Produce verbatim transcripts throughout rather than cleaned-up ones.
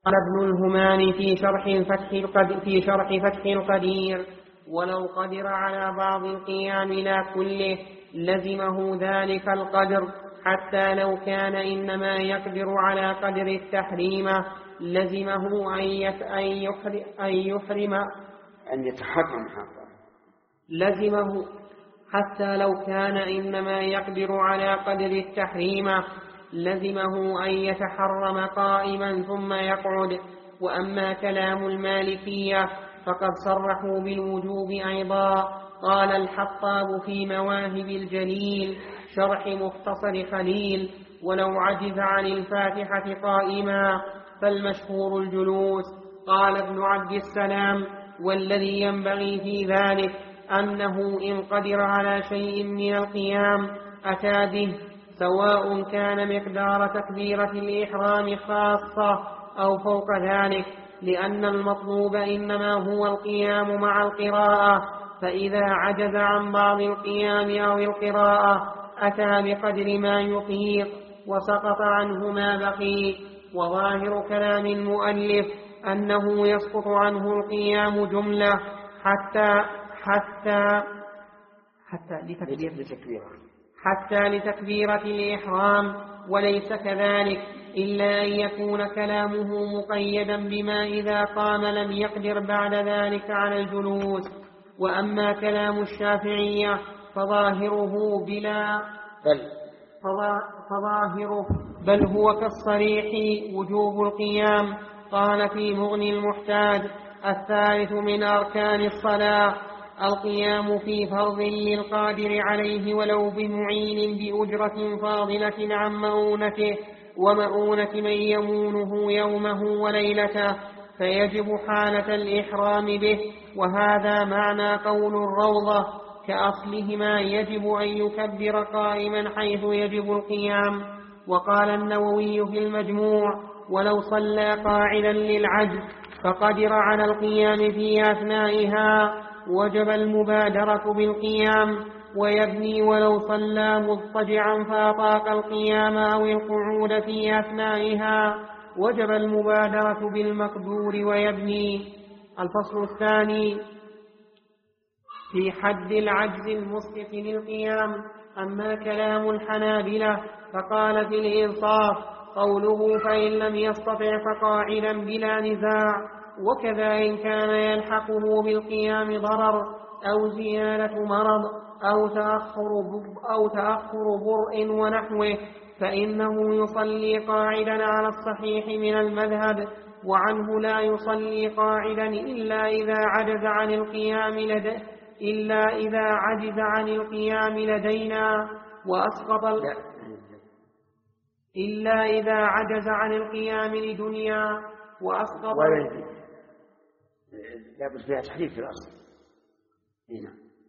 قال ابن الهمام في شرح الفتح القدير, في شرح فتح القدير: ولو قدر على بعض القيام لا كله لزمه ذلك القدر، حتى لو كان إنما يقدر على قدر التحريم لزمه أن يحرم أن يتحرم حقا لزمه حتى لو كان إنما يقدر على قدر التحريم لزمه أن يتحرم قائما ثم يقعد. وأما كلام المالكية فقد صرحوا بالوجوب أيضا. قال الحطاب في مواهب الجليل شرح مختصر خليل: ولو عجز عن الفاتحة قائما فالمشهور الجلوس. قال ابن عبد السلام: والذي ينبغي في ذلك أنه إن قدر على شيء من القيام أتى به، سواء كان مقدار تكبيرة الإحرام خاصة أو فوق ذلك، لأن المطلوب إنما هو القيام مع القراءة، فإذا عجز عن بعض القيام أو القراءة أتى بقدر ما يطيق وسقط عنه ما بقي. وظاهر كلام المؤلف أنه يسقط عنه القيام جملة حتى حتى حتى لتكبيره حتى لتكبيرة الإحرام، وليس كذلك إلا أن يكون كلامه مقيدا بما إذا قام لم يقدر بعد ذلك على الجلوس. وأما كلام الشافعية فظاهره بلا بل فظاهره بل هو كالصريح وجوب القيام. قال في مغني المحتاج: الثالث من أركان الصلاة القيام في فرض للقادر عليه ولو بمعين بأجرة فاضلة عن مؤونته ومؤونة من يمونه يومه وليلته، فيجب حالة الإحرام به. وهذا معنى قول الروضة: كأصلهما يجب أن يكبر قائما حيث يجب القيام. وقال النووي في المجموع: ولو صلى قاعدا للعجز فقدر على القيام في أثنائها وجب المبادرة بالقيام ويبني، ولو صلى مضطجعا فأطاق القيام أو القعود في أثنائها وجب المبادرة بالمقدور ويبني. الفصل الثاني في حد العجز المسقط للقيام. أما كلام الحنابلة فقال في الإنصاف قوله: فإن لم يستطع فقاعدا بلا نزاع. وكذا إن كان يلحقه بالقيام ضرر أو زيادة مرض أو تأخر, أو تأخر برء ونحوه فإنه يصلي قاعدا على الصحيح من المذهب، وعنه لا يصلي قاعدا إلا إذا عجز عن القيام لديه إلا إذا عجز عن القيام لدينا وأسقط ال... إلا إذا عجز عن القيام لدنيا وأسقط ولد لا بد فيها تحريف في الأصل. هنا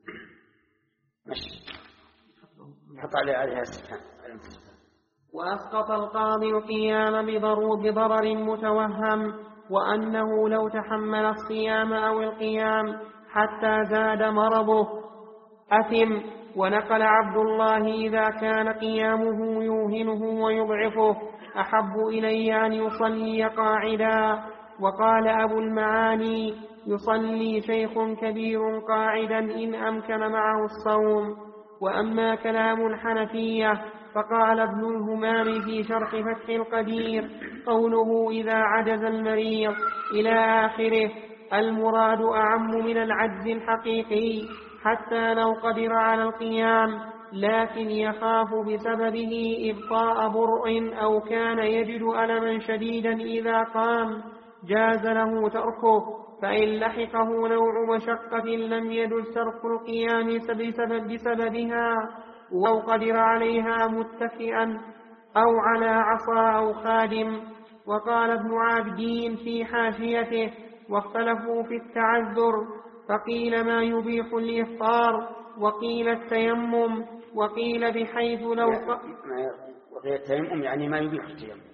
ماشي حط عليها السحان. وأسقط القاضي القيام بضرر متوهم، وأنه لو تحمل الصيام أو القيام حتى زاد مرضه أثم. ونقل عبد الله: إذا كان قيامه يوهنه ويضعفه أحب إلي أن يصلي قاعدا. وقال أبو المعاني: يصلي شيخ كبير قاعدا إن أمكن معه الصوم. وأما كلام الحنفية فقال ابن الهمام في شرح فتح القدير: قوله إذا عجز المريض إلى آخره المراد أعم من العجز الحقيقي، حتى لو قدر على القيام لكن يخاف بسببه إبطاء برء أو كان يجد ألما شديدا إذا قام جاز له تركه. فإن لحقه نوع مشقة لم يجز ترك القيام بسبب بسببها أو قدر عليها متكئا أو على عصا أو خادم. وقال ابن عابدين في حاشيته: واختلفوا في التعذر، فقيل ما يبيح الإفطار، وقيل التيمم، وقيل بحيث لو وقيل التيمم يعني ما يبيح التيمم،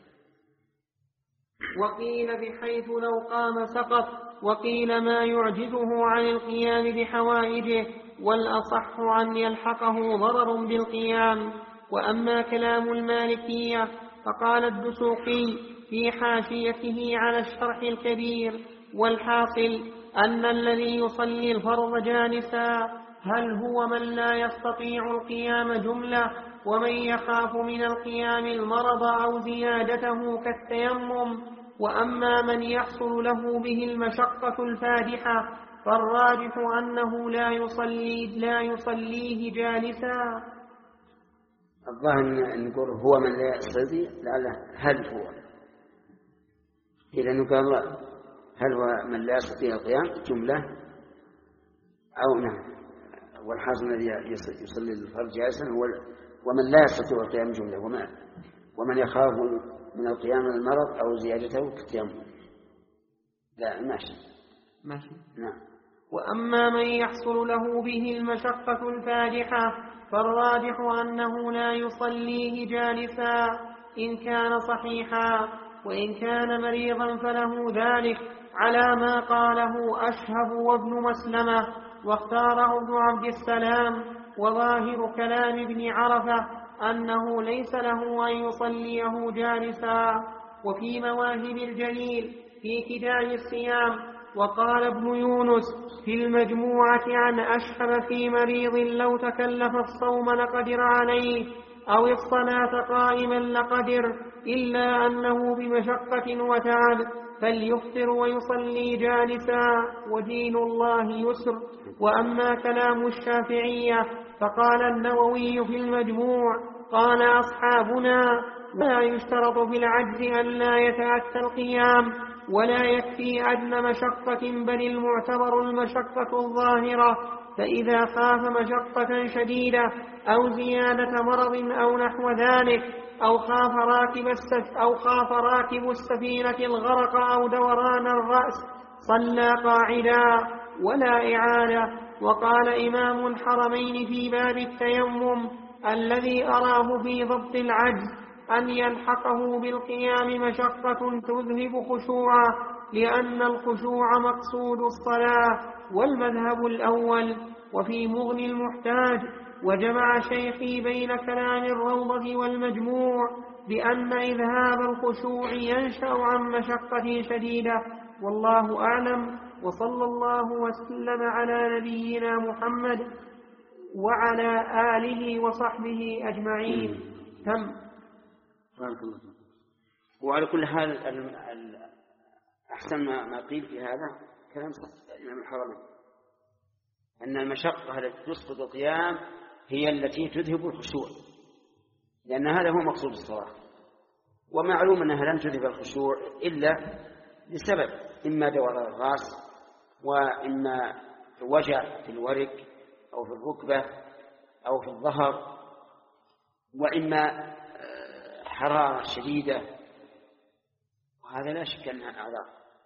وقيل بحيث لو قام سقط، وقيل ما يعجزه عن القيام بحوائجه، والأصح أن يلحقه ضرر بالقيام. وأما كلام المالكية فقال الدسوقي: في حاشيته على الشرح الكبير. والحاصل أن الذي يصلي الفرض جالسا هل هو من لا يستطيع القيام جملة، ومن يخاف من القيام المرض أو زيادته كالتيمم. وأما من يحصل له به المشقة الفادحة فالراجح أنه لا يصلي لا يصليه جالسا. الظاهر نقول هو من لا يستطيع، لعله هل هو، إذا نقول هل هو من لا يستطيع القيام جملة أو نعم. والحاصل الذي يصلي الفرض جالسا هو ومن لا يستطيع القيام جملة، ومن ومن يخاف من القيام المرض أو زيادته كالتيمم. لا ماشي ماشي نعم. وأما من يحصل له به المشقة الفادحة فالراجح أنه لا يصليه جالسا إن كان صحيحا، وإن كان مريضا فله ذلك على ما قاله أشهب وابن مسلمة واختاره ابن عبد السلام. وظاهر كلام ابن عرفة أنه ليس له أن يصليه جالسا. وفي مواهب الجليل في كتاب الصيام وقال ابن يونس في المجموعة عن أشهب في مريض لو تكلف الصوم لقدر عليه أو الصلاة قائما لقدر، إلا أنه بمشقة وتعب فليفطر ويصلي جالسا ودين الله يسر. وأما كلام الشافعية فقال النووي في المجموع قال أصحابنا لا يشترط في العجز أن لا يتأتى القيام ولا يكفي أدنى مشقة، بل المعتبر المشقة الظاهرة. فإذا خاف مشقة شديدة أو زيادة مرض أو نحو ذلك أو خاف راكب السف أو خاف راكب السفينة الغرق أو دوران الرأس صلى قاعدا ولا إعادة. وقال إمام الحرمين في باب التيمم الذي أراه في ضبط العجز أن يلحقه بالقيام مشقة تذهب خشوعا، لأن الخشوع مقصود الصلاة والمذهب الأول. وفي مغني المحتاج وجمع شيخي بين كلام الروضة والمجموع بأن إذهاب الخشوع ينشأ عن مشقة شديدة، والله أعلم. وصلى الله وسلم على نبينا محمد وعلى آله وصحبه أجمعين. تم. وعلى كل حال أحسن ما قيل في هذا كلام الإمام الحرمين أن المشقة التي تسقط القيام هي التي تذهب الخشوع، لأن هذا هو مقصود الصلاة. ومعلوم أنها لن تذهب الخشوع إلا لسبب، إما دوران الرأس، وإما وجع في الورك أو في الركبة أو في الظهر، وإما حرارة شديدة، وهذا لا شك أنها أعذار.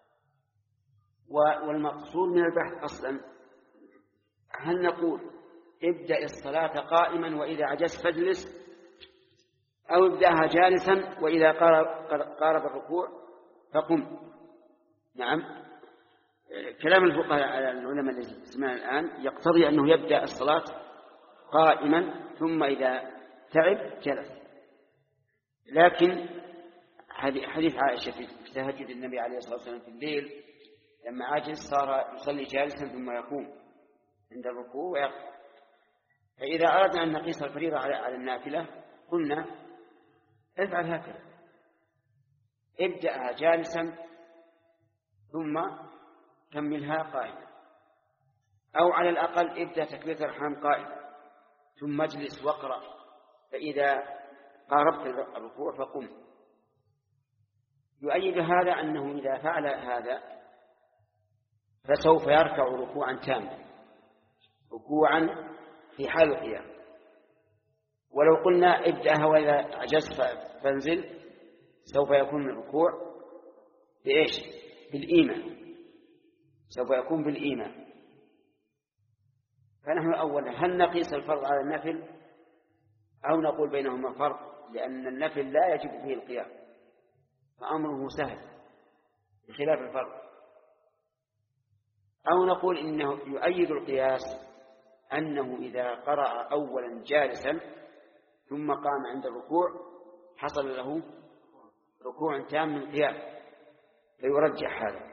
والمقصود من البحث أصلا هل نقول ابدأ الصلاة قائما وإذا عجزت فاجلس، أو ابدأها جالسا وإذا قارب الركوع فقم. نعم، كلام الفقهاء على العلماء الذي سمعنا الآن يقتضي أنه يبدأ الصلاة قائما ثم إذا تعب جلس. لكن حديث عائشة في تهجد النبي عليه الصلاة والسلام في الليل لما عجز صار يصلي جالسا ثم يقوم عند الركوع ويقف. فإذا أردنا أن نقيس الفريضة على النافلة قلنا افعل هكذا، ابدأها جالسا ثم كملها قائما، أو على الأقل ابدأ تكبيرة الإحرام قائما ثم اجلس واقرأ، فإذا قاربت الركوع فقم. يؤيد هذا أنه إذا فعل هذا فسوف يركع ركوعا تاما، ركوعا في حال القيام. ولو قلنا ابدأها وإذا عجزت فانزل سوف يكون الركوع بإيش؟ بالإيمان، سوف يكون بالإيمان. فنحن أولا هل نقيس الفرض على النفل أو نقول بينهما فرق، لأن النفل لا يجب فيه القيام فأمره سهل بخلاف الفرض، أو نقول إنه يؤيد القياس أنه إذا قرأ أولا جالسا ثم قام عند الركوع حصل له ركوع تام من قيام، فيرجح هذا.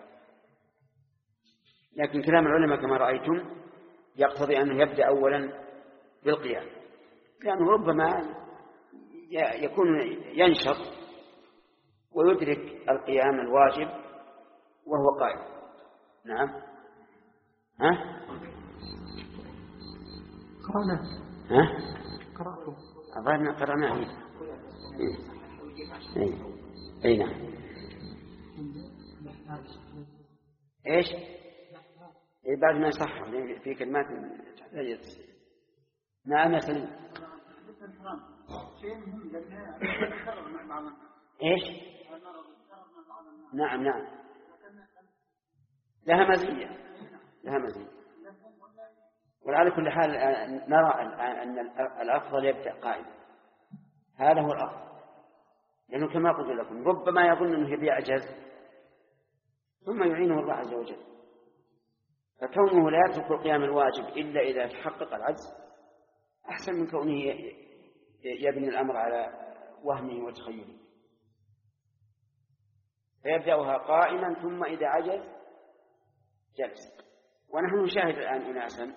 لكن كلام العلماء كما رأيتم يقتضي أنه يبدأ أولا بالقيام، لأنه ربما يكون ينشط ويدرك القيام الواجب وهو قائم. نعم. ها؟ قرأنا. ها؟ قرأته. أظن قرأناه. إيه. إيه. أي نعم. إيش؟ إيه بعد ما يصح في كلمات نعم يا سليم. إيش؟ نعم نعم لها مزية لها مزية. وعلى كل حال نرى أن الأفضل يبدأ قائم، هذا هو الأفضل، لأنه كما قلت لكم ربما يظن أنه بيعجز ثم يعينه الله عز وجل، فكونه لا يترك القيام الواجب إلا إذا تحقق العجز أحسن من كونه يبني الأمر على وهمه وتخيله. فيبدأها قائما ثم إذا عجز جلس. ونحن نشاهد الآن أناسا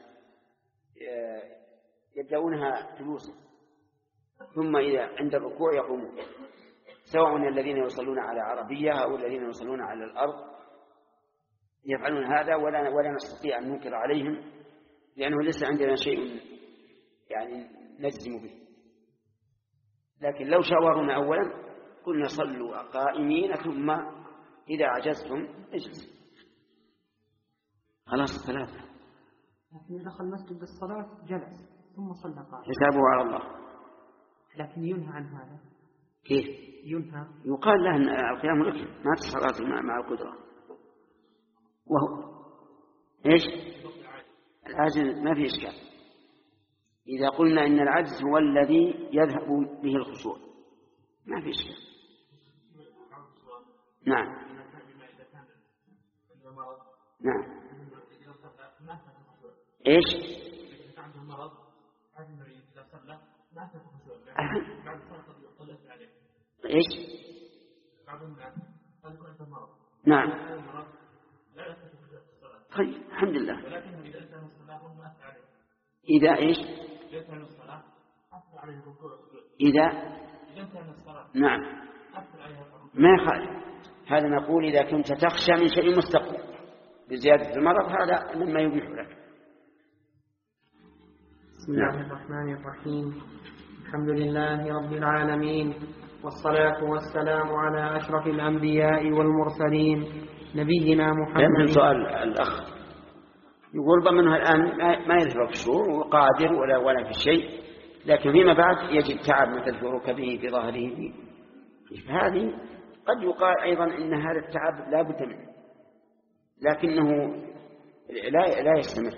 يبدأونها جلوسا ثم إذا عند الركوع يقومون، سواء الذين يصلون على عربية أو الذين يصلون على الأرض يفعلون هذا، ولا ولا نستطيع أن ننكر عليهم، لأنه ليس عندنا شيء يعني نجزم به. لكن لو شاورونا أولا قلنا صلوا قائمين ثم إذا عجزتم اجلسوا. خلاص ثلاثة. لكن دخل المسجد بالصلاة جلس ثم صلى قائما حسابه على الله. لكن ينهى عن هذا. كيف؟ ينهى. يقال له القيام لك ما تصلى مع القدرة. وهو إيش؟ العجز ما في إشكال. إذا قلنا إن العجز هو الذي يذهب به الخشوع ما في إشكال. نعم نعم. إيش؟ إيش؟ نعم. طيب الحمد لله. إذا إيش؟ إذا نعم ما يخالف. هذا نقول إذا كنت تخشى من شيء مستقبل بزيادة المرض هذا مما يبيح لك. بسم الله الرحمن الرحيم. الحمد لله رب العالمين، والصلاة والسلام على أشرف الأنبياء والمرسلين نبينا محمد. من سؤال الأخ يقول ضمنها الآن ما يذهب الشعور وقادر ولا ولا في شيء، لكن فيما بعد يجد تعب مثل في ركبه في ظهره، هذه قد يقال أيضا إن هذا التعب لا بد منه، لكنه لا لا يستمر،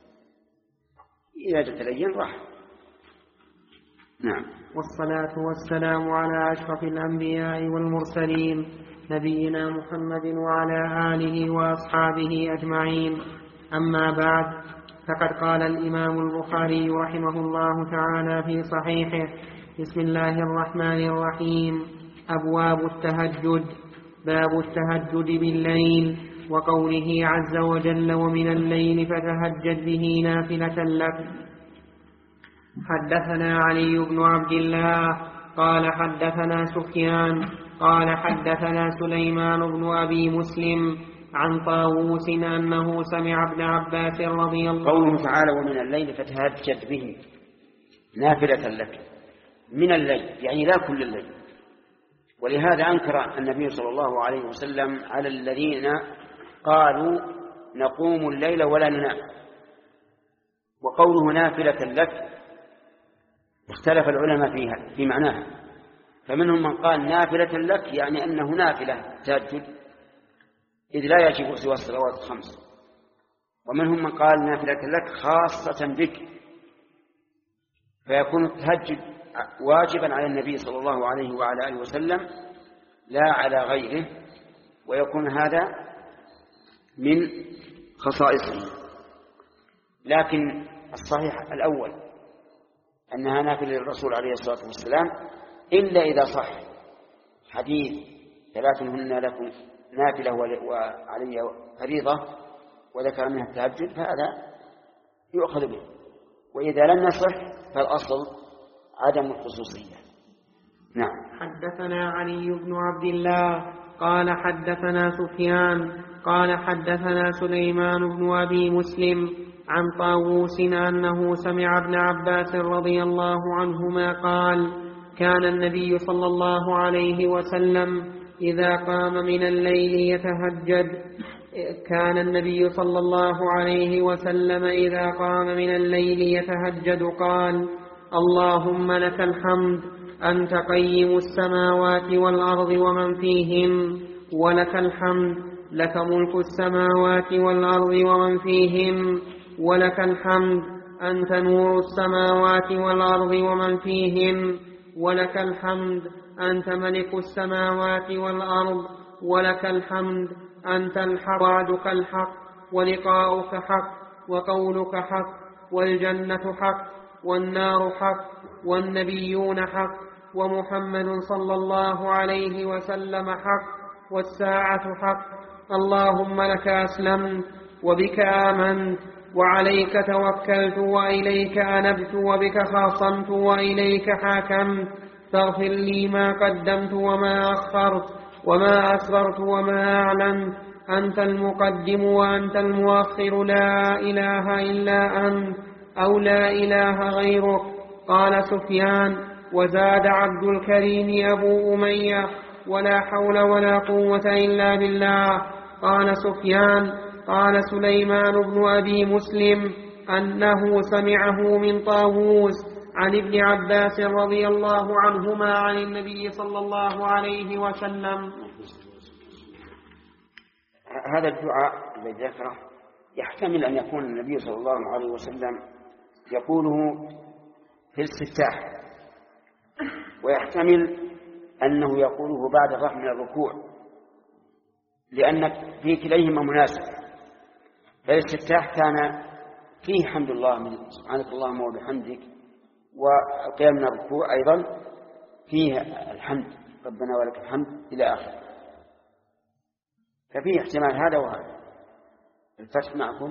إذا تتلين راح. نعم. والصلاة والسلام على أشرف الأنبياء والمرسلين نبينا محمد وعلى آله وأصحابه أجمعين. أما بعد، فقد قال الإمام البخاري رحمه الله تعالى في صحيحه: بسم الله الرحمن الرحيم. أبواب التهجد. باب التهجد بالليل، وقوله عز وجل: ومن الليل فتهجد به نافلة لك. حدثنا علي بن عبد الله قال حدثنا سفيان قال حدثنا سليمان بن أبي مسلم عن طاووس أنه سمع ابن عباس رضي الله عنه. قوله تعالى: ومن الليل فتهجد به نافلة لك. من الليل يعني لا كل الليل، ولهذا أنكر النبي صلى الله عليه وسلم على الذين قالوا نقوم الليل ولا ننام. وقوله نافلة لك اختلف العلماء فيها في معناها، فمنهم من قال نافلة لك يعني أنه نافلة تهجد إذ لا يجب سوى الصلوات الخمس، ومنهم من قال نافلة لك خاصة بك، فيكون التهجد واجبا على النبي صلى الله عليه وعلى آله وسلم لا على غيره، ويكون هذا من خصائصه. لكن الصحيح الأول أنها نافلة للرسول عليه الصلاة والسلام، إلا إذا صح حديث ثلاث هن لكم نافلة وعلي فريضة وذكر منها التهجد فهذا يؤخذ به. وإذا لم يصح فالأصل عدم الخصوصية. نعم. حدثنا علي بن عبد الله قال حدثنا سفيان قال حدثنا سليمان بن أبي مسلم عن طاووس أنه سمع ابن عباس رضي الله عنهما قال كان النبي صلى الله عليه وسلم إذا قام من الليل يتهجد كان النبي صلى الله عليه وسلم إذا قام من الليل يتهجد قال اللهم لك الحمد أنت قيم السماوات والأرض ومن فيهن ولك الحمد لك ملك السماوات والأرض ومن فيهن ولك الحمد أنت نور السماوات والأرض ومن فيهن ولك الحمد أنت ملك السماوات والأرض ولك الحمد أنت الحق وعدك الحق ولقاؤك حق وقولك حق والجنة حق والنار حق والنبيون حق ومحمد صلى الله عليه وسلم حق والساعة حق اللهم لك أسلمت وبك آمنت وعليك توكلت وإليك أنبت وبك خاصمت وإليك حاكمت فاغفر لي ما قدمت وما أخرت وما أسررت وما أعلنت أنت المقدم وأنت المؤخر لا إله إلا أنت أو لا إله غيرك. قال سفيان وزاد عبد الكريم أبو أمية ولا حول ولا قوة إلا بالله. قال سفيان قال سليمان بن أبي مسلم أنه سمعه من طاووس عن ابن عباس رضي الله عنهما عن النبي صلى الله عليه وسلم. هذا الدعاء الذي ذكره يحتمل أن يكون النبي صلى الله عليه وسلم يقوله في الاستفتاح ويحتمل أنه يقوله بعد الرفع من الركوع لأن في كليهما مناسب. فالاستفتاح كان فيه حمد الله من سبحانك اللهم وبحمدك والقيام من الركوع أيضا فيه الحمد ربنا ولك الحمد إلى آخره. ففيه احتمال هذا وهذا. الفتح معكم.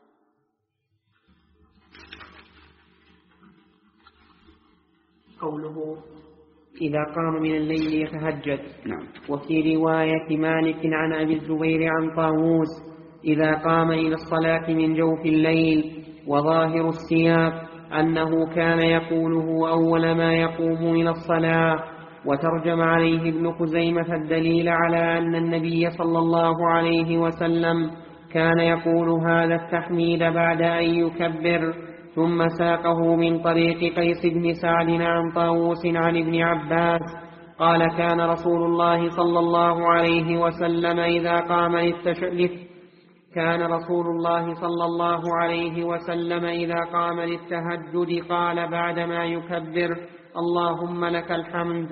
قوله إذا قام من الليل يتهجد. نعم. وفي رواية مالك عن أبي الزبير عن طاووس إذا قام إلى الصلاة من جوف الليل. وظاهر السياق أنه كان يقوله أول ما يقوم إلى الصلاة. وترجم عليه ابن خزيمة الدليل على أن النبي صلى الله عليه وسلم كان يقول هذا التحميد بعد أن يكبر. ثم ساقه من طريق قيس بن سعد عن طاووس عن ابن عباس قال كان رسول الله صلى الله عليه وسلم إذا قام للتشهد كان رسول الله صلى الله عليه وسلم إذا قام للتهجد قال بعدما يكبر اللهم لك الحمد.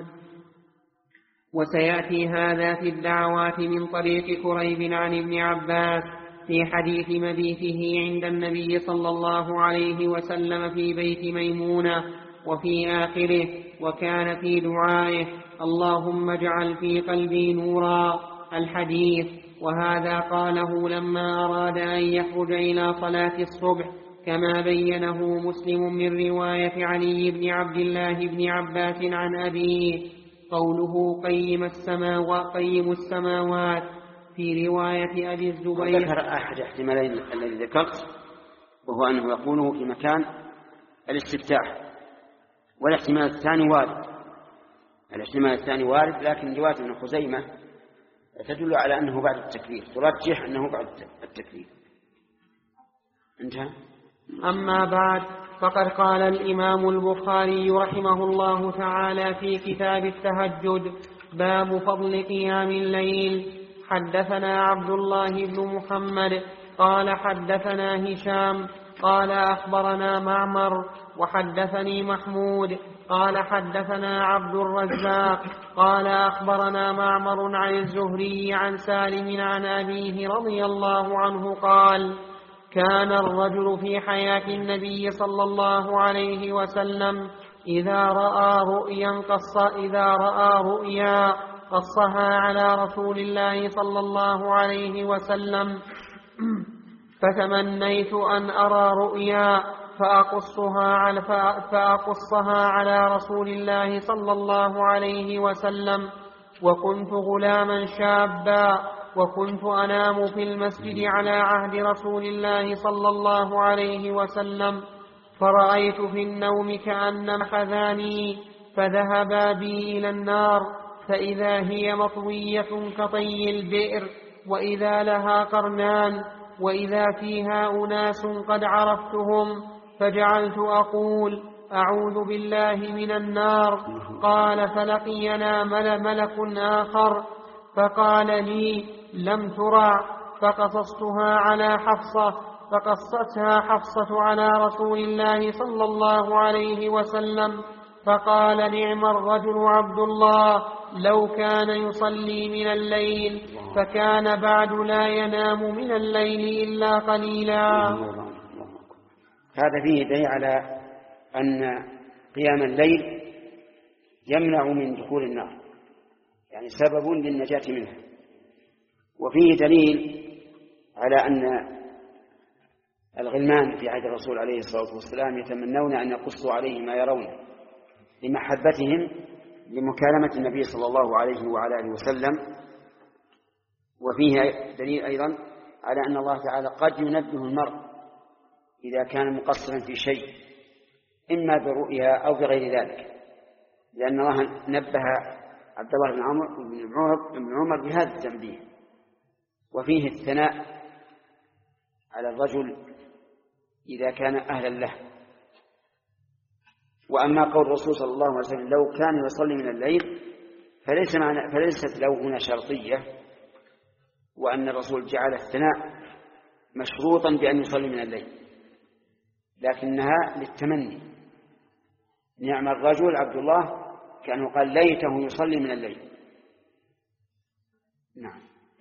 وسيأتي هذا في الدعوات من طريق كريب عن ابن عباس في حديث مبيته عند النبي صلى الله عليه وسلم في بيت ميمونة وفي آخره وكان في دعائه اللهم اجعل في قلبي نورا الحديث. وهذا قاله لما أراد أن يخرج إلى صلاة الصبح كما بينه مسلم من رواية علي بن عبد الله بن عباس عن أبيه. قوله قيم السماوات, قيم السماوات في رواية أبي الزبير. ذكر أحد احتمالين الذي ذكرت وهو أنه يقوله في مكان الاستفتاح والاحتمال الثاني وارد. الاحتمال الثاني وارد لكن رواية ابن خزيمة تدل على أنه بعد التكبير ترجح أنه بعد التكبير. انتهى. أما بعد فقد قال الإمام البخاري رحمه الله تعالى في كتاب التهجد باب فضل قيام الليل. حدثنا عبد الله بن محمد قال حدثنا هشام قال أخبرنا معمر وحدثني محمود قال حدثنا عبد الرزاق قال أخبرنا معمر عن الزهري عن سالم عن أبيه رضي الله عنه قال كان الرجل في حياة النبي صلى الله عليه وسلم إذا رأى رؤيا قص إذا رأى رؤيا قصها على رسول الله صلى الله عليه وسلم، فتمنيت أن أرى رؤيا فأقصها على, فأقصها على رسول الله صلى الله عليه وسلم، وكنت غلاما شابا، وكنت أنام في المسجد على عهد رسول الله صلى الله عليه وسلم، فرأيت في النوم كأنما خذاني، فذهبا بي إلى النار، فإذا هي مطوية كطي البئر، وإذا لها قرنان، وإذا فيها أناس قد عرفتهم، فجعلت أقول أعوذ بالله من النار. قال فلقينا ملك آخر فقال لي لم ترع، فقصصتها على حفصة، فقصتها حفصة على رسول الله صلى الله عليه وسلم، فقال نعم الرجل عبد الله لو كان يصلي من الليل، فكان بعد لا ينام من الليل إلا قليلا. هذا فيه دليل على أن قيام الليل يمنع من دخول النار، يعني سبب للنجاة منها. وفيه دليل على أن الغلمان في عهد الرسول عليه الصلاة والسلام يتمنون أن يقصوا عليه ما يرون لمحبتهم لمكالمة النبي صلى الله عليه وعلى آله وسلم. وفيه دليل أيضا على أن الله تعالى قد ينبه المرء إذا كان مقصرا في شيء إما برؤيا أو بغير ذلك، لأن الله نبه عبد الله بن عمر بن عمر بهذا التنبيه. وفيه الثناء على الرجل إذا كان أهلا له. وأما قول الرسول صلى الله عليه وسلم لو كان يصلي من الليل فليس معنى فليست لو هنا شرطية، وأن الرسول جعل الثناء مشروطا بأن يصلي من الليل، لكنها للتمني. نعم الرجل عبد الله كأنه قال ليته يصلي من الليل. نعم.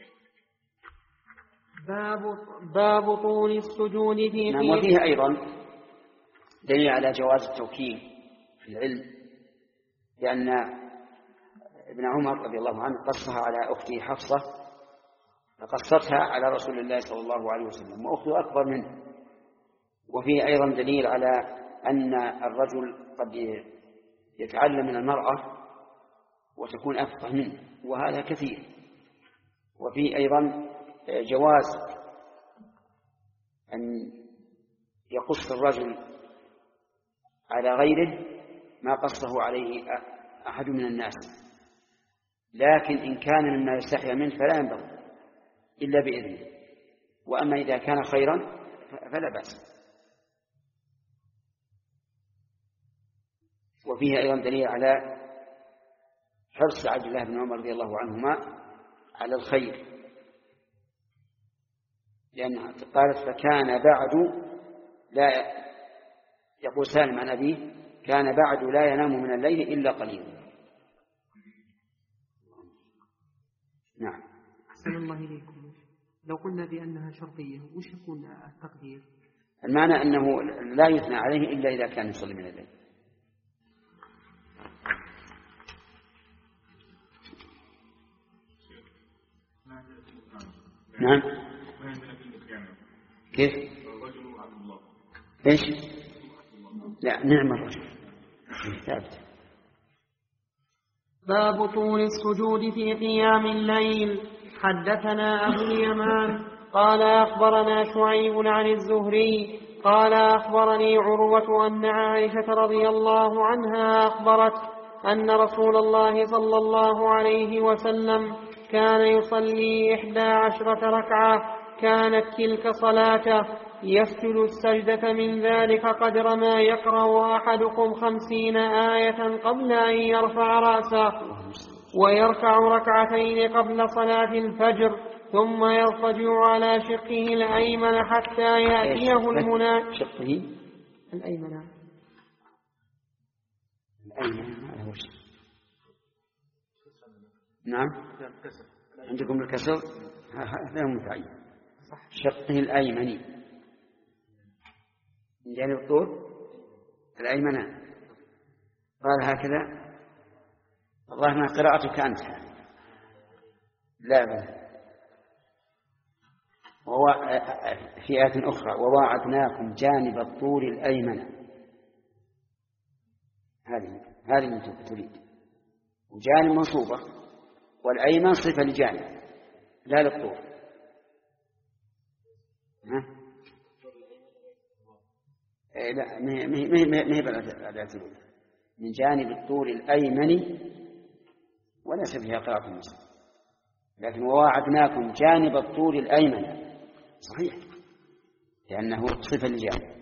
باب, باب طول السجود في نعم. وفيه أيضا دليل على جواز التوكيل في العلم، لأن ابن عمر رضي الله عنه قصها على أخته حفصة، فقصتها على رسول الله صلى الله عليه وسلم، وأخته أكبر منه. وفيه أيضا دليل على أن الرجل قد يتعلم من المرأة وتكون أفقه منه، وهذا كثير. وفيه أيضا جواز أن يقص الرجل على غيره ما قصه عليه أحد من الناس، لكن إن كان مما يستحيا منه فلا ينبغي إلا بإذنه، وأما إذا كان خيرا فلا بأس. وفيه أيضا دليل على حرص عبد الله بن عمر رضي الله عنهما على الخير، لأنها قالت فكان بعد لا يقول سالم عن أبيه كان بعد لا ينام من الليل إلا قليلا. نعم. أحسن الله إليكم. لو قلنا بأنها شرطية وش يكون التقدير؟ المعنى أنه لا يثنى عليه إلا إذا كان يصلي من الليل. نعم. كيف؟ ايش؟ لا نعم الرجل ثابت. باب طول السجود في قيام الليل. حدثنا أبو اليمان قال أخبرنا شعيب عن الزهري قال أخبرني عروة أن عائشة رضي الله عنها أخبرت أن رسول الله صلى الله عليه وسلم كان يصلي إحدى عشرة ركعة، كانت تلك صلاته، يسجد السجدة من ذلك قدر ما يقرأ أحدكم خمسين آية قبل أن يرفع رأسه، ويركع ركعتين قبل صلاة الفجر، ثم يضطجع على شقه الأيمن حتى يأتيه المنادي. شقه الأيمن الأيمن هذا وش؟ نعم. عندكم الكسر هذا متعين. شقه الأيمن من جانب الطول الأيمن. قال هكذا. والله ما قراءتك أنت لا بل في آية أخرى وواعدناكم جانب الطور الأيمن. هذه هذه اللي تريد، وجانب منصوبة والأيمن صفة لجانب لا للطور. ها؟ إيه لا ما هي بالأداة من جانب الطور الأيمن وليس فيها قراءة المصدر، لكن وواعدناكم جانب الطور الأيمن صحيح لأنه صفة لجانب.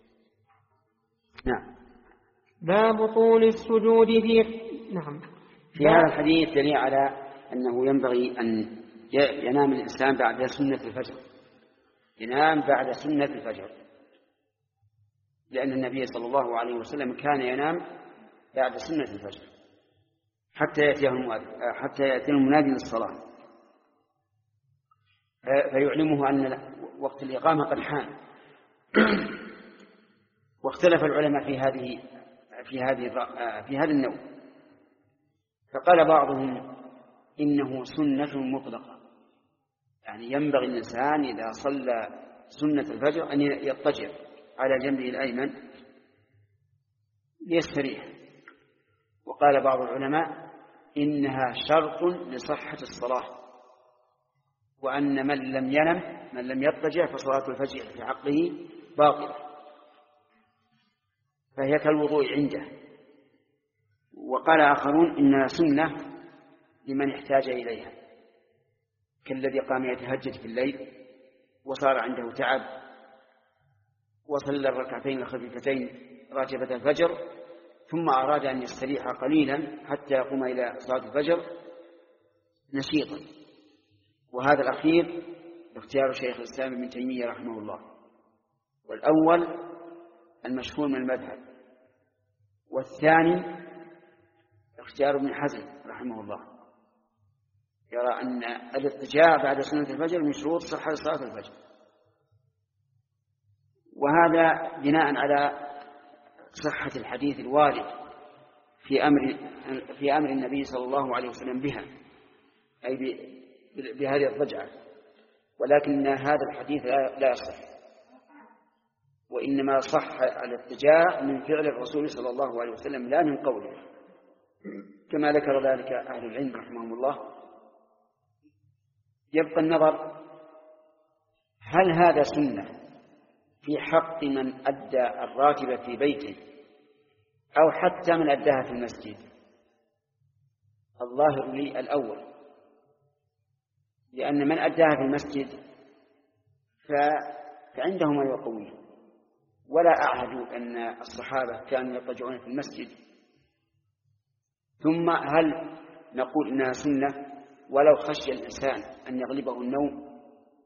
نعم. باب طول السجود في نعم في هذا الحديث دليل على أنه ينبغي أن ينام الإنسان بعد سنة الفجر، ينام بعد سنة الفجر، لأن النبي صلى الله عليه وسلم كان ينام بعد سنة الفجر حتى يأتيه حتى يأتيه المنادي للصلاة فيعلمه أن وقت الإقامة قد حان. واختلف العلماء في هذه في هذه في هذا النوع، فقال بعضهم إنه سنة مطلقة، يعني ينبغي الإنسان إذا صلى سنة الفجر أن يضطجع على جنبه الأيمن ليستريح. وقال بعض العلماء إنها شرط لصحة الصلاة، وأن من لم ينم من لم يضطجع فصلاة الفجر في حقه باطلة، فهي كالوضوء عنده. وقال آخرون إنها سنة لمن احتاج إليها، كالذي قام يتهجد في الليل وصار عنده تعب وصلى الركعتين الخفيفتين راتبة الفجر ثم أراد أن يستريح قليلا حتى يقوم إلى صلاة الفجر نشيطا. وهذا الأخير اختيار شيخ الإسلام ابن تيمية رحمه الله، والأول المشهور من المذهب، والثاني اختيار ابن حزم رحمه الله، يرى أن الاضطجاع بعد سنة الفجر من شروط صحة صلاة الفجر. وهذا بناء على صحة الحديث الوارد في أمر في أمر النبي صلى الله عليه وسلم بها، أي بهذه الضجعة، ولكن هذا الحديث لا يصح، وإنما صح الاضطجاع من فعل الرسول صلى الله عليه وسلم لا من قوله، كما ذكر ذلك أهل العلم رحمهم الله. يبقى النظر هل هذا سنة في حق من أدى الراتبة في بيته أو حتى من أداها في المسجد؟ الظاهر لي الأول، لأن من أداها في المسجد فعنده ما يقويه، ولا أعهد أن الصحابة كانوا يضطجعون في المسجد. ثم هل نقول إنها سنة ولو خشي الإنسان أن يغلبه النوم؟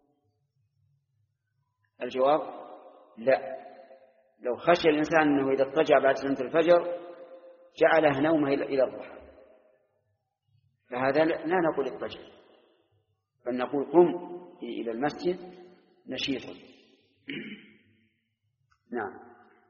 الجواب لا، لو خشي الإنسان أنه إذا اضطجع بعد سنة الفجر جعله نومه إلى الضحى فهذا لا نقول اضطجع، بل نقول قم إلى المسجد نشيطا. نعم.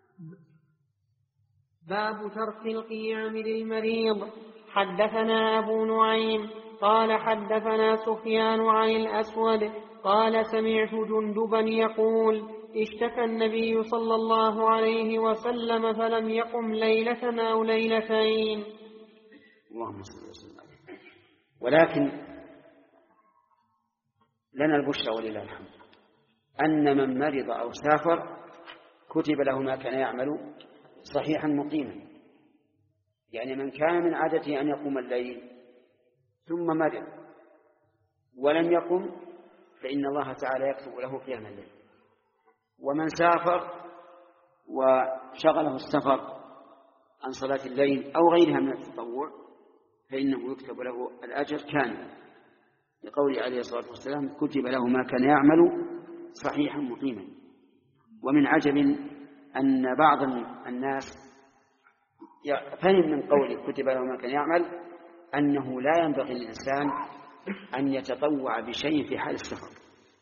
باب ترك القيام للمريض. حدثنا أبو نعيم قال حدثنا سفيان عن الأسود قال سمعت جندبا يقول اشتكى النبي صلى الله عليه وسلم فلم يقم ليلة أو ليلتين. اللهم صل وسلم عليه. ولكن لنا البشرى ولله الحمد أن من مرض أو سافر كتب له ما كان يعمل صحيحا مقيما، يعني من كان من عادته أن يقوم الليل ثم مرض ولم يقم فإن الله تعالى يكتب له قيام الليل. ومن سافر وشغله السفر عن صلاة الليل أو غيرها من التطوع فإنه يكتب له الأجر كاملا، لقوله عليه الصلاة والسلام كتب له ما كان يعمل صحيحا مقيما. ومن عجب أن بعض الناس فهم من قوله كتب له ما كان يعمل أنه لا ينبغي للإنسان أن يتطوع بشيء في حال السفر،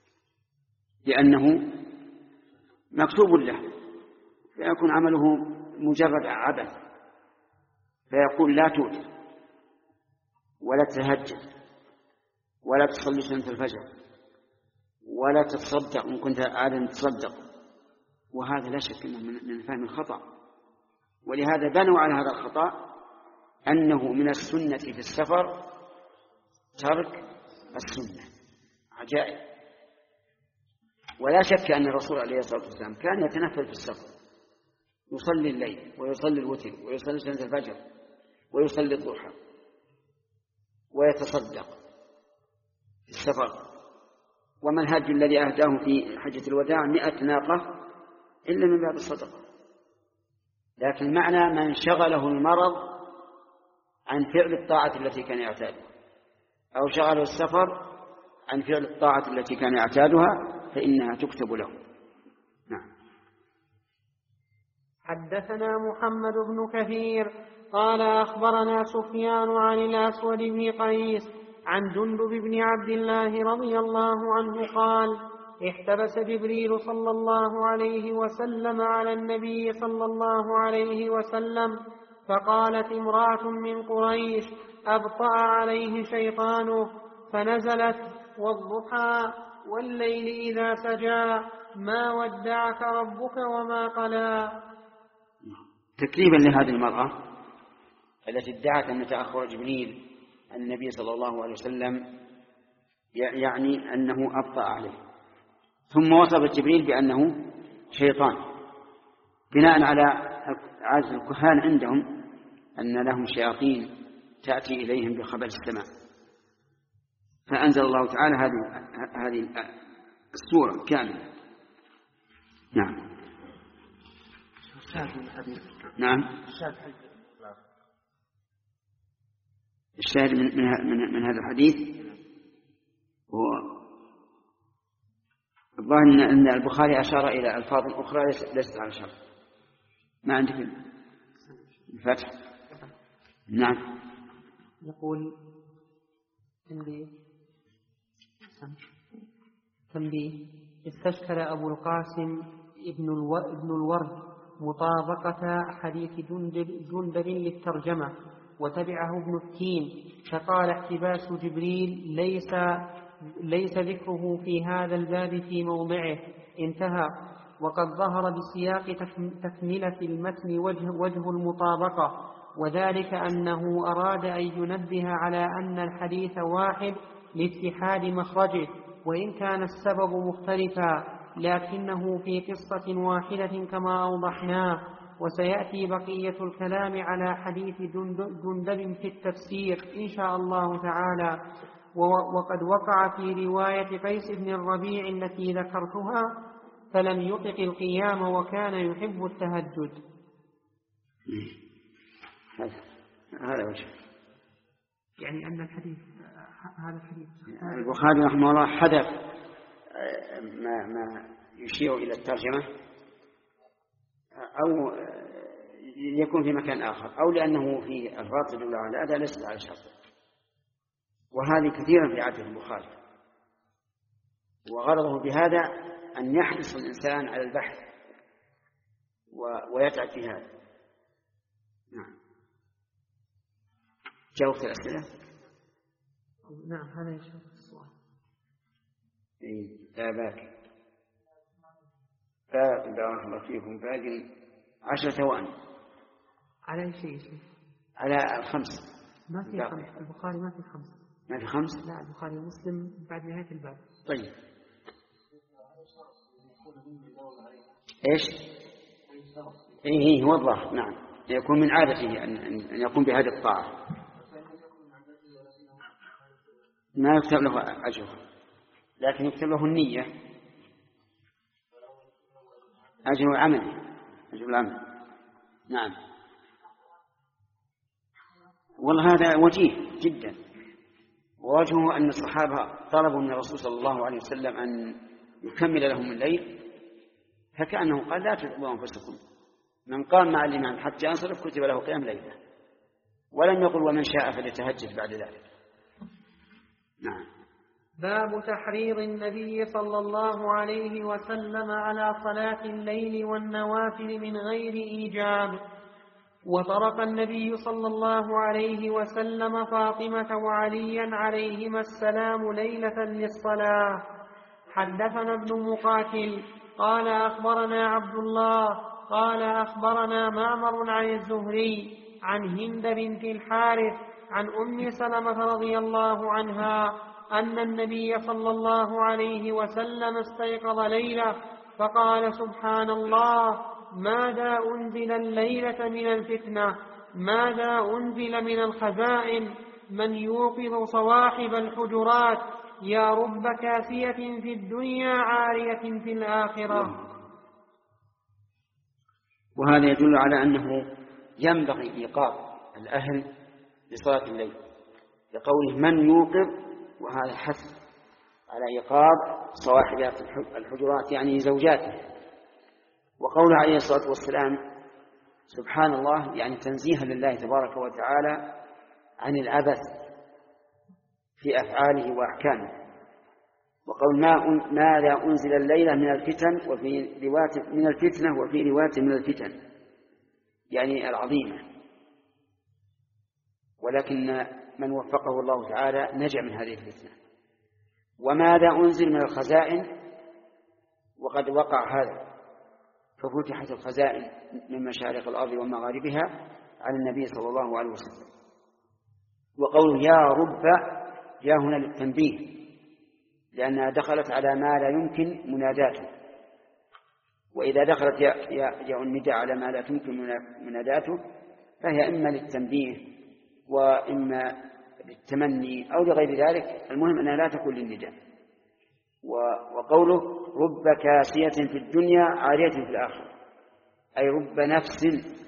لأنه مكتوب له فيكون عمله مجرد عبث، فيقول لا توتر ولا تهجد ولا تصلي سنة الفجر، ولا تتصدق إن كنت عادة تصدق، وهذا لا شك أنه من فهم الخطأ. ولهذا بنوا على هذا الخطأ أنه من السنة في السفر ترك السنة. عجائب. ولا شك أن الرسول عليه الصلاة والسلام كان يتنفل في السفر، يصلي الليل ويصلي الوتر ويصلي سنة الفجر ويصلي الضحى ويتصدق في السفر. وما الهدي الذي أهداه في حجة الوداع مئة ناقة إلا من باب الصدقة. لكن معنى من شغله المرض عن فعل الطاعة التي كان يعتادها، أو شغله السفر عن فعل الطاعة التي كان يعتادها، فإنها تكتب له. نعم. حدثنا محمد بن كثير قال أخبرنا سفيان عن الأسود بن قيس عن جندب بن عبد الله رضي الله عنه قال احتبس جبريل صلى الله عليه وسلم على النبي صلى الله عليه وسلم، فقالت امرأة من قريش أبطأ عليه شيطانه، فنزلت والضحى والليل إذا سجى ما ودعك ربك وما قلى. تكذيبا لهذه المرأة التي ادعت أن تأخر جبريل عن النبي صلى الله عليه وسلم يعني أنه أبطأ عليه، ثم وصف جبريل بأنه شيطان بناء على عجز الكهان عندهم أن لهم شياطين تأتي إليهم بخبر السماء. فأنزل الله تعالى هذه هذه السورة كاملة. نعم. نعم. الشاهد من من من هذا الحديث هو الظاهر أن البخاري أشار إلى ألفاظ أخرى ليست على شرط. ما عندك الفتح؟ نعم. يقول تنبيه تنبيه استشكل أبو القاسم ابن ابن الورد مطابقة حديث جندب, جندب للترجمة، وتبعه ابن التين فقال احتباس جبريل ليس ليس ذكره في هذا الباب في موضعه، انتهى. وقد ظهر بسياق تكملة المتن وجه, وجه المطابقة، وذلك أنه أراد أن ينبه على أن الحديث واحد لاتحاد مخرجه، وإن كان السبب مختلفا لكنه في قصة واحدة كما أوضحناه. وسيأتي بقية الكلام على حديث جندب في التفسير إن شاء الله تعالى. وقد وقع في رواية قيس بن الربيع التي ذكرتها فلم يطق القيام وكان يحب التهجد. هذا وجه يعني أن الحديث هذا الحديث البخاري رحمه الله حذف ما ما يشير إلى الترجمة، أو يكون في مكان آخر، أو لأنه في ألفاظ تدل على هذا ليس على شرط. وهذه كثيرا في عادة البخاري، وغرضه بهذا أن يحرص الإنسان على البحث ويتعب في هذا. نعم. جاوبت الأسئلة؟ نعم هذا يشوف السؤال. إيه لا باك. بارك الله فيكم. باقي عشر ثواني. على أي شيء؟ على الخمس. ما في خمس. البخاري ما في خمس. ما في خمس؟ لا البخاري ومسلم بعد نهاية الباب. طيب. إيش؟ إيه هو الله. نعم. يكون من عادته أن أن يقوم بهذه الطاعة. ما يكتب له أجر، لكن يكتب له النية، أجر العمل، أجر العمل. نعم. والله هذا وجيه جدا، ووجهه أن الصحابة طلبوا من الرسول صلى الله عليه وسلم أن يكمل لهم الليل، فكأنه قال لا تتعبوا أنفسكم، من قام مع الإمام حتى ينصرف كتب له قيام ليلة، ولم يقل ومن شاء فليتهجد بعد ذلك. نعم. باب تحريض النبي صلى الله عليه وسلم على صلاة الليل والنوافل من غير إيجاب. وطرق النبي صلى الله عليه وسلم فاطمة وعليا عليهما السلام ليلة للصلاة. حدثنا ابن مقاتل قال أخبرنا عبد الله قال أخبرنا معمر عن الزهري عن هند بنت الحارث عن أم سلمة رضي الله عنها أن النبي صلى الله عليه وسلم استيقظ ليلة فقال سبحان الله ماذا أنزل الليلة من الفتنة ماذا أنزل من الخزائن من يوقظ صواحب الحجرات يا رب كاسية في الدنيا عارية في الآخرة. وهذا يدل على أنه ينبغي إيقاظ الأهل لصلاة الليل لقوله من يوقظ، وهذا حث على إيقاظ صواحب الحجرات يعني زوجاته. وقوله عليه الصلاة والسلام سبحان الله يعني تنزيها لله تبارك وتعالى عن العبث في أفعاله وأحكامه. وقول ماذا أنزل الليلة من الفتن وفي رواية من الفتنة وفي رواية من الفتن يعني العظيمة، ولكن من وفقه الله تعالى نجا من هذه الفتنة. وماذا أنزل من الخزائن، وقد وقع هذا ففتحت الخزائن من مشارق الأرض ومغاربها على النبي صلى الله عليه وسلم. وقوله يا رب يا هنا للتنبيه لأنها دخلت على ما لا يمكن مناداته، وإذا دخلت ياء النداء على ما لا يمكن مناداته فهي إما للتنبيه وإما للتمني أو لغير ذلك، المهم أنها لا تكون للنداء. وقوله رب كاسية في الدنيا عارية في الآخرة أي رب نفس،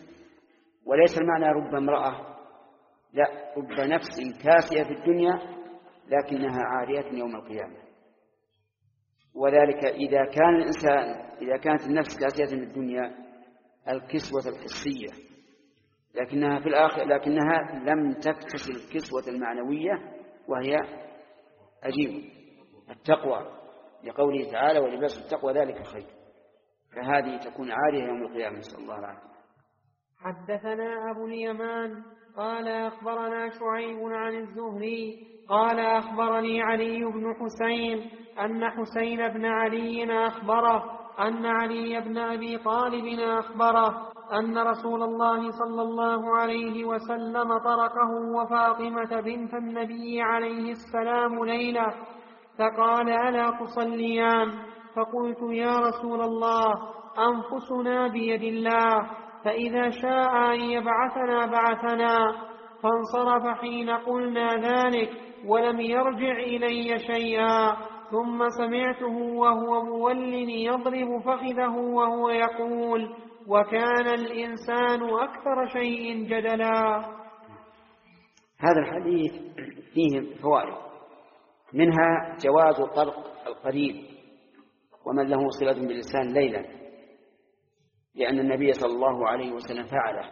وليس المعنى رب امرأة، لا، رب نفس كاسية في الدنيا لكنها عارية يوم القيامة. وذلك إذا كان الإنسان إذا كانت النفس كاسية في الدنيا الكسوة الحسية، لكنها في الآخر لكنها لم تكتسب الكسوة المعنوية وهي أجيب التقوى، لقوله تعالى ولباس التقوى ذلك خير، فهذه تكون عارية يوم القيامة نسأل الله العافية. حدثنا أبو اليمان قال أخبرنا شعيب عن الزهري قال أخبرني علي بن حسين أن حسين بن علي أخبره أن علي بن أبي طالب أخبره أن رسول الله صلى الله عليه وسلم طرقه وفاطمة بنت النبي عليه السلام ليلة فقال ألا تصليان؟ فقلت يا رسول الله أنفسنا بيد الله فإذا شاء أن يبعثنا بعثنا، فانصرف حين قلنا ذلك ولم يرجع إلي شيئا، ثم سمعته وهو مول يضرب فخذه وهو يقول وكان الإنسان أكثر شيء جدلا. هذا الحديث فيه فوائد، منها جواز طلق القريب ومن له صلة بالإنسان ليلا، لأن النبي صلى الله عليه وسلم فعله.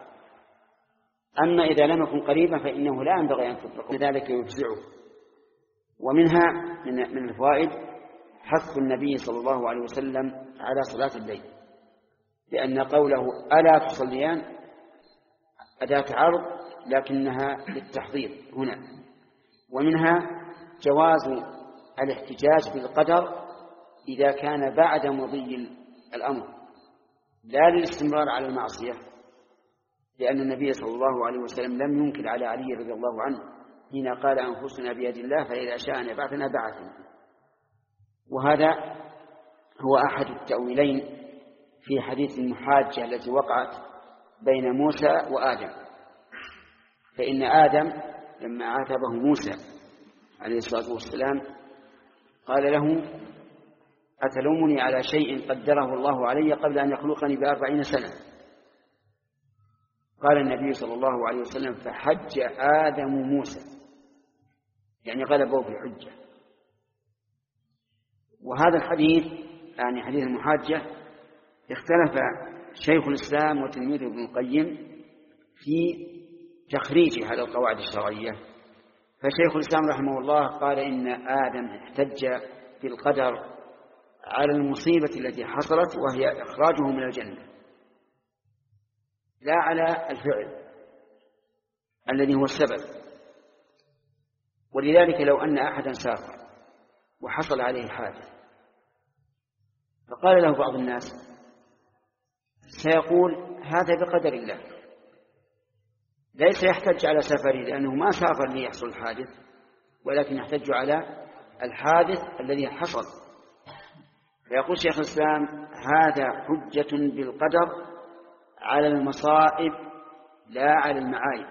أما إذا لم يكن قريبا فإنه لا ينبغي أن تطلق، لذلك يفزعه. ومنها من الفوائد حث النبي صلى الله عليه وسلم على صلاة الليل، لأن قوله ألا تصليان أداة عرض لكنها للتحضير هنا. ومنها جواز الاحتجاج بالقدر إذا كان بعد مضي الأمر لا للاستمرار على المعصية، لأن النبي صلى الله عليه وسلم لم ينكر على علي رضي الله عنه حين قال أنفسنا بيد الله فإذا شاء أن يبعثنا بعثنا. وهذا هو أحد التأويلين في حديث المحاجة التي وقعت بين موسى وآدم، فإن آدم لما عاتبه موسى عليه الصلاة والسلام قال له أتلومني على شيء قدره الله علي قبل أن يخلقني بأربعين سنة؟ قال النبي صلى الله عليه وسلم فحج آدم موسى، يعني غلبه في الحجة. وهذا الحديث يعني حديث المحاجة اختلف شيخ الإسلام وتلميذه ابن القيم في تخريج هذه القواعد الشرعية. فشيخ الإسلام رحمه الله قال إن آدم احتج في القدر على المصيبة التي حصلت وهي إخراجه من الجنة، لا على الفعل الذي هو السبب. ولذلك لو أن أحدا سافر وحصل عليه حادث فقال له بعض الناس سيقول هذا بقدر الله، ليس يحتج على سفره لأنه ما سافر ليحصل الحادث، ولكن يحتج على الحادث الذي حصل. فيقول شيخ الإسلام هذا حجة بالقدر على المصائب لا على المعايب.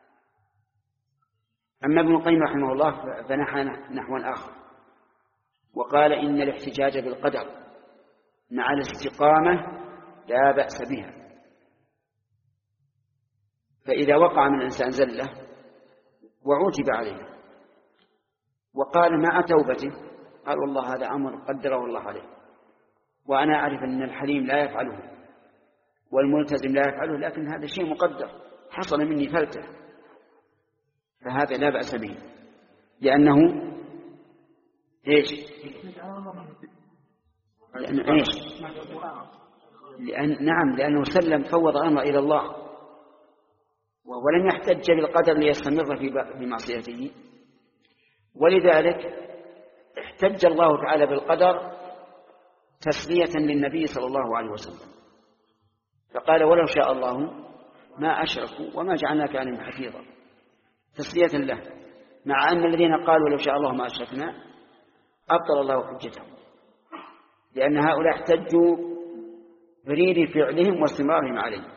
أما ابن القيم رحمه الله فنحى نحو آخر وقال إن الاحتجاج بالقدر مع الاستقامة لا بأس بها. فإذا وقع من الإنسان زلة وعوتب عليه وقال مع توبته قال والله هذا أمر قدره الله عليه، وأنا أعرف أن الحليم لا يفعله والملتزم لا يفعله، لكن هذا شيء مقدر حصل مني فلتة، فهذا لا بأس به لأنه إيش؟ لأن إيش؟ لأن نعم لأنه سلم فوض أمره إلى الله ولم يحتج بالقدر ليستمر في معصيته. ولذلك احتج الله تعالى بالقدر تسلية للنبي صلى الله عليه وسلم، فقال ولو شاء الله ما أشركوا وما جعلناك عليهم حفيظا، تسلية له، مع أن الذين قالوا لو شاء الله ما أشركنا أبطل الله حجتهم، لأن هؤلاء احتجوا بريد فعلهم واستمرارهم عليه.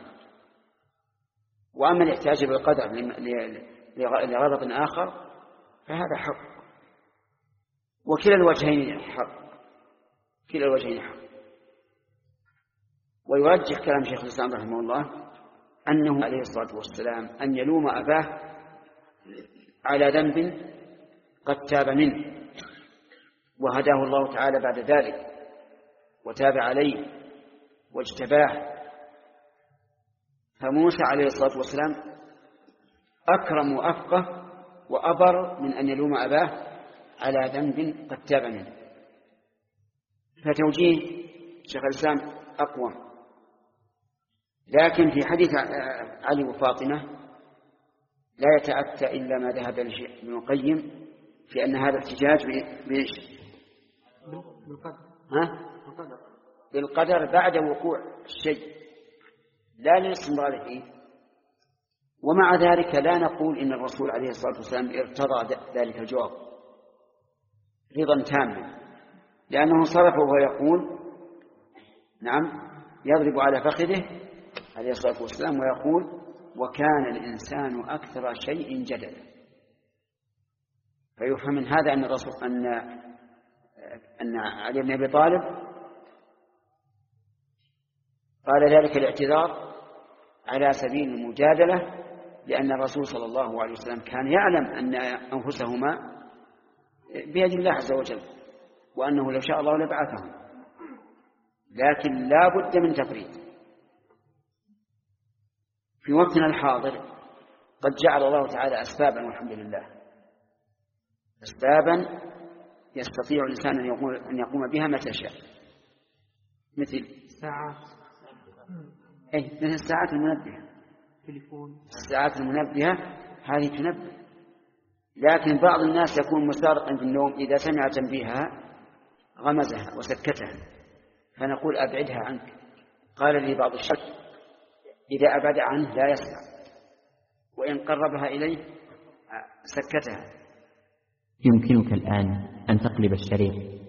وأما الاحتجاج بالقدر لغرض آخر فهذا حق، وكلا الوجهين حق، كلا الوجهين حق. ويرجح كلام شيخ الإسلام رحمه الله أنه عليه الصلاة والسلام أن يلوم أباه على ذنب قد تاب منه وهداه الله تعالى بعد ذلك وتاب عليه واجتباه. فموسى عليه الصلاة والسلام أكرم وأفقه وأبر من أن يلوم أباه على ذنب قد تاب منه. فتوجيه شيخ الإسلام أقوى. لكن في حديث علي وفاطمة لا يتأتى إلا ما ذهب ابن القيم في أن هذا احتجاج بإيش؟ ها؟ بالقدر بعد وقوع الشيء لا للاستمرار فيه. ومع ذلك لا نقول إن الرسول عليه الصلاة والسلام ارتضى ذلك الجواب رضا تاما، لأنه صرف وهو يقول نعم يضرب على فخذه عليه الصلاة والسلام ويقول وكان الإنسان أكثر شيء جدلا. فيفهم من هذا أن الرسول أن أن علي بن أبي طالب قال ذلك الاعتذار على سبيل المجادلة، لأن الرسول صلى الله عليه وسلم كان يعلم أن أنفسهما بيد الله عز وجل، وأنه لو شاء الله لبعثهم، لكن لا بد من تفريط. في وقتنا الحاضر قد جعل الله تعالى أسبابا والحمد لله، أسبابا يستطيع الإنسان أن يقوم, أن يقوم بها متى شاء، مثل ساعات أي مثل الساعات المنبهة، تليفون، الساعات المنبهة هذه تنبه. لكن بعض الناس يكون مستغرقا في النوم، إذا سمع تنبيهها غمزها وسكتها، فنقول أبعدها عنك. قال لي بعض الشيخ إذا أبعد عنه لا يسمع، وإن قربها إليه سكتها. يمكنك الآن أن تقلب الشريط